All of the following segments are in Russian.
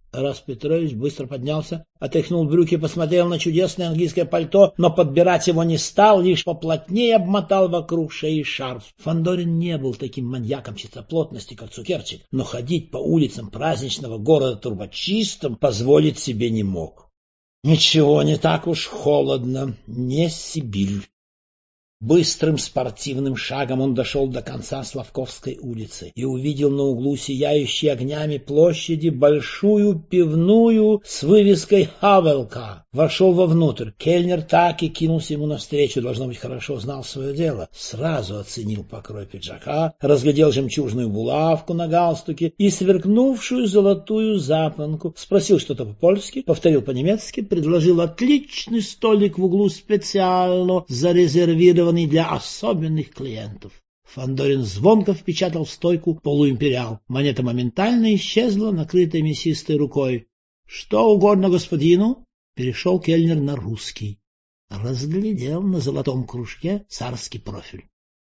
Тарас Петрович быстро поднялся, отряхнул брюки, посмотрел на чудесное английское пальто, но подбирать его не стал, лишь поплотнее обмотал вокруг шеи шарф. Фандорин не был таким маньяком чистоплотности, как Цукерчик, но ходить по улицам праздничного города трубочистом позволить себе не мог. Ничего, не так уж холодно, не Сибирь. Быстрым спортивным шагом он дошел до конца Славковской улицы и увидел на углу сияющей огнями площади большую пивную с вывеской «Хавелка». Вошел вовнутрь. Кельнер так и кинулся ему навстречу, должно быть, хорошо знал свое дело. Сразу оценил покрой пиджака, разглядел жемчужную булавку на галстуке и сверкнувшую золотую запонку. Спросил что-то по-польски, повторил по-немецки, предложил отличный столик в углу специально зарезервированный для особенных клиентов. Фандорин звонко впечатал в стойку полуимпериал. Монета моментально исчезла, накрытая мясистой рукой. — Что угодно господину? — перешел кельнер на русский. Разглядел на золотом кружке царский профиль.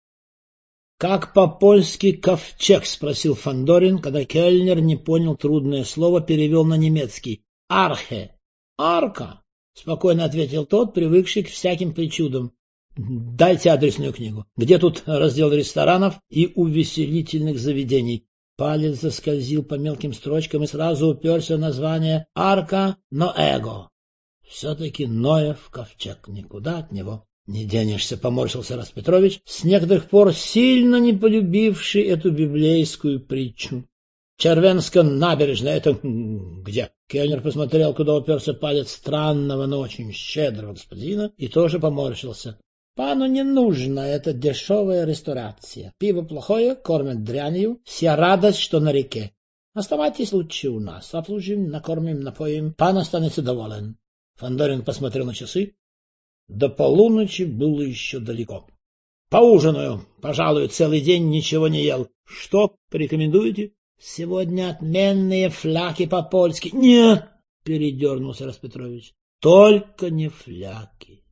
— Как по-польски ковчег? — спросил Фандорин, когда кельнер не понял трудное слово, перевел на немецкий. — Архе. — Арка, — спокойно ответил тот, привыкший к всяким причудам. Дайте адресную книгу. Где тут раздел ресторанов и увеселительных заведений? Палец заскользил по мелким строчкам и сразу уперся в название «Арка Ноэго». Все-таки Ноев ковчег, никуда от него не денешься, поморщился Тарас Петрович, с некоторых пор сильно не полюбивший эту библейскую притчу. Червенская набережная — это где? Кельнер посмотрел, куда уперся палец странного, но очень щедрого господина, и тоже поморщился. Пану не нужна эта дешевая ресторация. Пиво плохое, кормят дрянью, вся радость, что на реке. Оставайтесь лучше у нас, обслужим, накормим, напоим, пан останется доволен. Фандорин посмотрел на часы. До полуночи было еще далеко. Поужинаю, пожалуй, целый день ничего не ел. Что порекомендуете? Сегодня отменные фляки по-польски. Нет, передернулся Тарас Петрович, только не фляки.